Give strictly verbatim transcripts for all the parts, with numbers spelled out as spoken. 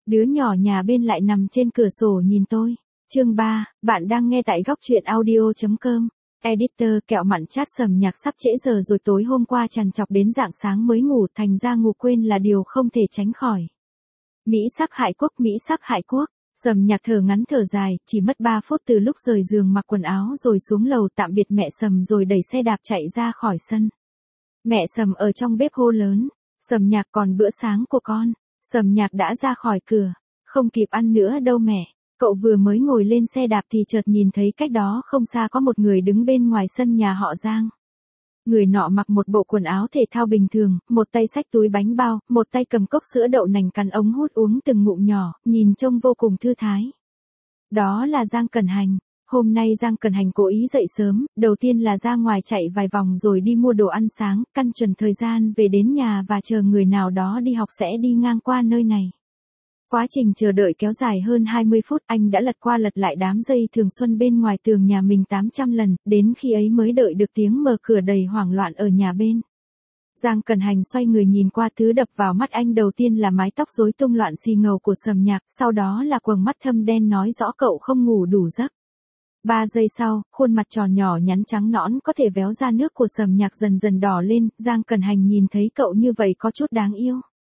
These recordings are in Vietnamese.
Đứa nhỏ nhà bên lại nằm trên cửa sổ nhìn tôi. Chương ba, bạn đang nghe tại góc truyện audio.com. Editor kẹo mặn chat Sầm Nhạc sắp trễ giờ rồi, tối hôm qua trằn trọc đến rạng sáng mới ngủ, thành ra ngủ quên là điều không thể tránh khỏi. Mỹ sắp hại quốc, Mỹ sắp hại quốc. Sầm Nhạc thở ngắn thở dài, chỉ mất ba phút từ lúc rời giường mặc quần áo rồi xuống lầu tạm biệt mẹ Sầm rồi đẩy xe đạp chạy ra khỏi sân. Mẹ Sầm ở trong bếp hô lớn, Sầm Nhạc còn bữa sáng của con. Sầm Nhạc đã ra khỏi cửa, không kịp ăn nữa đâu mẹ. Cậu vừa mới ngồi lên xe đạp thì chợt nhìn thấy cách đó không xa có một người đứng bên ngoài sân nhà họ Giang. Người nọ mặc một bộ quần áo thể thao bình thường, một tay xách túi bánh bao, một tay cầm cốc sữa đậu nành cắn ống hút uống từng ngụm nhỏ, nhìn trông vô cùng thư thái. Đó là Giang Cẩn Hành. Hôm nay Giang Cẩn Hành cố ý dậy sớm, đầu tiên là ra ngoài chạy vài vòng rồi đi mua đồ ăn sáng, căn chuẩn thời gian về đến nhà và chờ người nào đó đi học sẽ đi ngang qua nơi này. Quá trình chờ đợi kéo dài hơn hai mươi phút, anh đã lật qua lật lại đám dây thường xuân bên ngoài tường nhà mình tám trăm lần, đến khi ấy mới đợi được tiếng mở cửa đầy hoảng loạn ở nhà bên. Giang Cẩn Hành xoay người nhìn qua, thứ đập vào mắt anh đầu tiên là mái tóc rối tung loạn xì ngầu của Sầm Nhạc, sau đó là quầng mắt thâm đen nói rõ cậu không ngủ đủ giấc. Ba giây sau, khuôn mặt tròn nhỏ nhắn trắng nõn có thể véo ra nước của Sầm Nhạc dần dần đỏ lên, Giang Cẩn Hành nhìn thấy cậu như vậy có chút đáng yêu.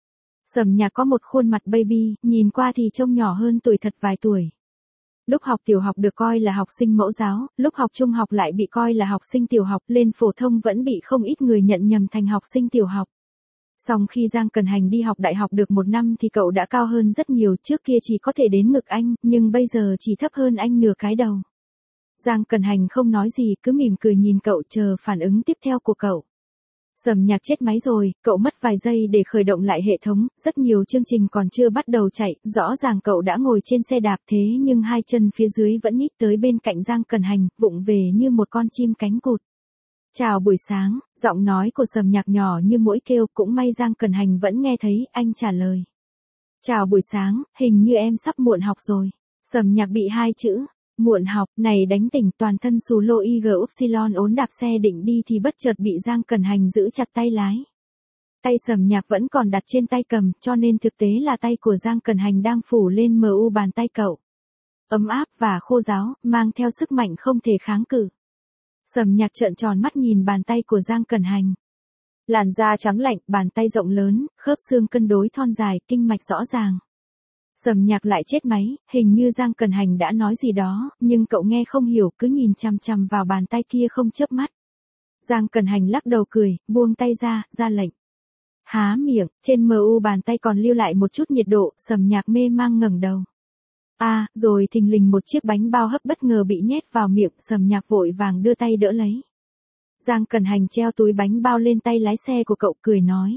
Sầm Nhạc có một khuôn mặt baby, nhìn qua thì trông nhỏ hơn tuổi thật vài tuổi. Lúc học tiểu học được coi là học sinh mẫu giáo, lúc học trung học lại bị coi là học sinh tiểu học, lên phổ thông vẫn bị không ít người nhận nhầm thành học sinh tiểu học. Song khi Giang Cẩn Hành đi học đại học được một năm thì cậu đã cao hơn rất nhiều, trước kia chỉ có thể đến ngực anh, nhưng bây giờ chỉ thấp hơn anh nửa cái đầu. Giang Cẩn Hành không nói gì, cứ mỉm cười nhìn cậu chờ phản ứng tiếp theo của cậu. Sầm Nhạc chết máy rồi, cậu mất vài giây để khởi động lại hệ thống, rất nhiều chương trình còn chưa bắt đầu chạy, rõ ràng cậu đã ngồi trên xe đạp thế nhưng hai chân phía dưới vẫn nhích tới bên cạnh Giang Cẩn Hành, vụng về như một con chim cánh cụt. Chào buổi sáng, giọng nói của Sầm Nhạc nhỏ như muỗi kêu, cũng may Giang Cẩn Hành vẫn nghe thấy, anh trả lời. Chào buổi sáng, hình như em sắp muộn học rồi. Sầm Nhạc bị hai chữ muộn học này đánh tỉnh, toàn thân xù lô y gờ upsilon ốn đạp xe định đi thì bất chợt bị Giang Cẩn Hành giữ chặt tay lái. Tay Sầm Nhạc vẫn còn đặt trên tay cầm, cho nên thực tế là tay của Giang Cẩn Hành đang phủ lên mờ u bàn tay cậu. Ấm áp và khô ráo, mang theo sức mạnh không thể kháng cự. Sầm Nhạc trợn tròn mắt nhìn bàn tay của Giang Cẩn Hành. Làn da trắng lạnh, bàn tay rộng lớn, khớp xương cân đối thon dài, kinh mạch rõ ràng. Sầm Nhạc lại chết máy, hình như Giang Cẩn Hành đã nói gì đó, nhưng cậu nghe không hiểu, cứ nhìn chằm chằm vào bàn tay kia không chớp mắt. Giang Cẩn Hành lắc đầu cười, buông tay ra, ra lệnh. Há miệng, trên mờ u bàn tay còn lưu lại một chút nhiệt độ, Sầm Nhạc mê mang ngẩng đầu. À, rồi thình lình một chiếc bánh bao hấp bất ngờ bị nhét vào miệng, Sầm Nhạc vội vàng đưa tay đỡ lấy. Giang Cẩn Hành treo túi bánh bao lên tay lái xe của cậu, cười nói.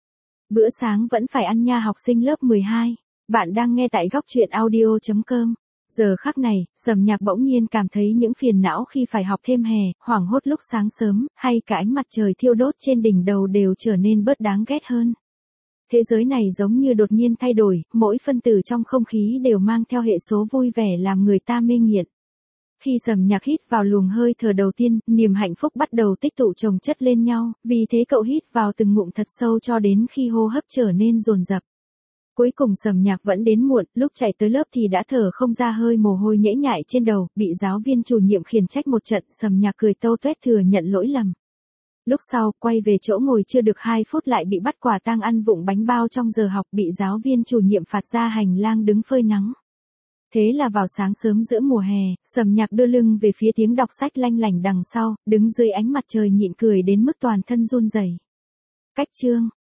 Bữa sáng vẫn phải ăn nha học sinh lớp mười hai. Bạn đang nghe tại góc truyện audio.com. Giờ khắc này, Sầm Nhạc bỗng nhiên cảm thấy những phiền não khi phải học thêm hè, hoảng hốt lúc sáng sớm, hay cả ánh mặt trời thiêu đốt trên đỉnh đầu đều trở nên bớt đáng ghét hơn. Thế giới này giống như đột nhiên thay đổi, mỗi phân tử trong không khí đều mang theo hệ số vui vẻ làm người ta mê nghiện. Khi Sầm Nhạc hít vào luồng hơi thở đầu tiên, niềm hạnh phúc bắt đầu tích tụ chồng chất lên nhau, vì thế cậu hít vào từng ngụm thật sâu cho đến khi hô hấp trở nên dồn dập. Cuối cùng Sầm Nhạc vẫn đến muộn, lúc chạy tới lớp thì đã thở không ra hơi, mồ hôi nhễ nhại trên đầu, bị giáo viên chủ nhiệm khiển trách một trận, Sầm Nhạc cười tâu tuét thừa nhận lỗi lầm. Lúc sau, quay về chỗ ngồi chưa được hai phút lại bị bắt quả tang ăn vụng bánh bao trong giờ học, bị giáo viên chủ nhiệm phạt ra hành lang đứng phơi nắng. Thế là vào sáng sớm giữa mùa hè, Sầm Nhạc đưa lưng về phía tiếng đọc sách lanh lảnh đằng sau, đứng dưới ánh mặt trời nhịn cười đến mức toàn thân run rẩy. Cách chương